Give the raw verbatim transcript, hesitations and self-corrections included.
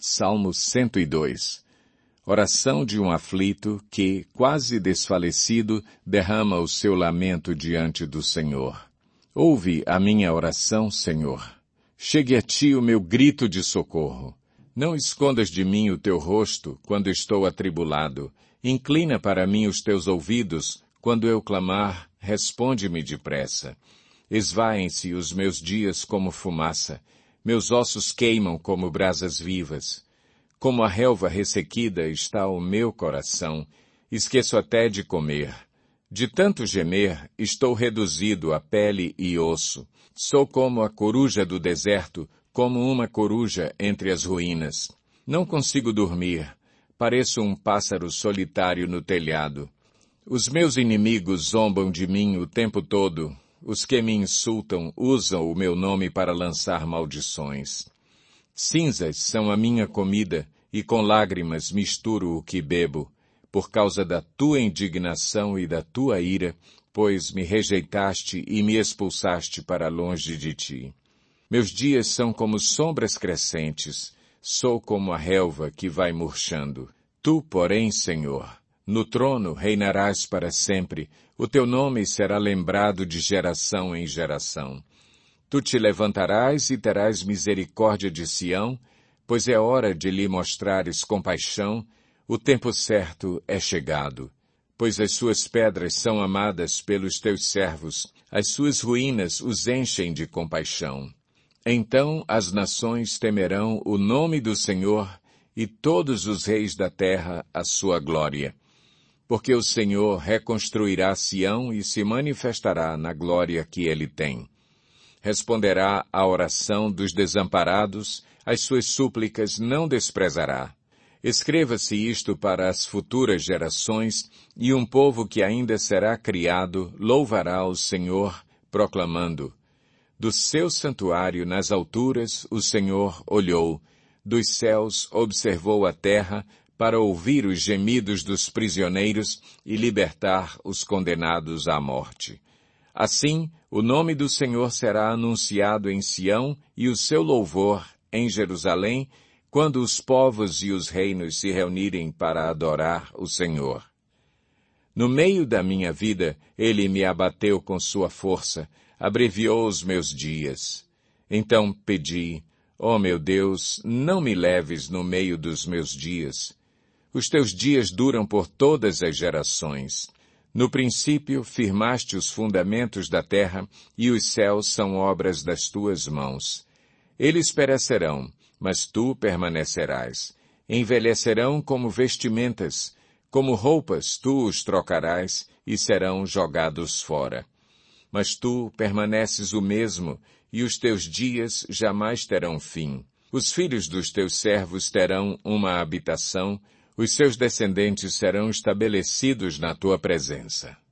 Salmo cento e dois. Oração de um aflito que, quase desfalecido, derrama o seu lamento diante do Senhor. Ouve a minha oração, Senhor. Chegue a ti o meu grito de socorro. Não escondas de mim o teu rosto quando estou atribulado. Inclina para mim os teus ouvidos. Quando eu clamar, responde-me depressa. Esvaem-se os meus dias como fumaça. Meus ossos queimam como brasas vivas. Como a relva ressequida está o meu coração. Esqueço até de comer. De tanto gemer, estou reduzido a pele e osso. Sou como a coruja do deserto, como uma coruja entre as ruínas. Não consigo dormir. Pareço um pássaro solitário no telhado. Os meus inimigos zombam de mim o tempo todo. Os que me insultam usam o meu nome para lançar maldições. Cinzas são a minha comida, e com lágrimas misturo o que bebo, por causa da tua indignação e da tua ira, pois me rejeitaste e me expulsaste para longe de ti. Meus dias são como sombras crescentes, sou como a relva que vai murchando. Tu, porém, Senhor, no trono reinarás para sempre, o teu nome será lembrado de geração em geração. Tu te levantarás e terás misericórdia de Sião, pois é hora de lhe mostrares compaixão, o tempo certo é chegado. Pois as suas pedras são amadas pelos teus servos, as suas ruínas os enchem de compaixão. Então as nações temerão o nome do Senhor e todos os reis da terra a sua glória. Porque o Senhor reconstruirá Sião e se manifestará na glória que ele tem. Responderá à oração dos desamparados, as suas súplicas não desprezará. Escreva-se isto para as futuras gerações, e um povo que ainda será criado louvará o Senhor, proclamando: do seu santuário nas alturas o Senhor olhou, dos céus observou a terra, para ouvir os gemidos dos prisioneiros e libertar os condenados à morte. Assim, o nome do Senhor será anunciado em Sião e o seu louvor em Jerusalém, quando os povos e os reinos se reunirem para adorar o Senhor. No meio da minha vida, ele me abateu com sua força, abreviou os meus dias. Então pedi: ó meu Deus, não me leves no meio dos meus dias. Os teus dias duram por todas as gerações. No princípio firmaste os fundamentos da terra, e os céus são obras das tuas mãos. Eles perecerão, mas tu permanecerás. Envelhecerão como vestimentas, como roupas tu os trocarás, e serão jogados fora. Mas tu permaneces o mesmo, e os teus dias jamais terão fim. Os filhos dos teus servos terão uma habitação, os seus descendentes serão estabelecidos na tua presença.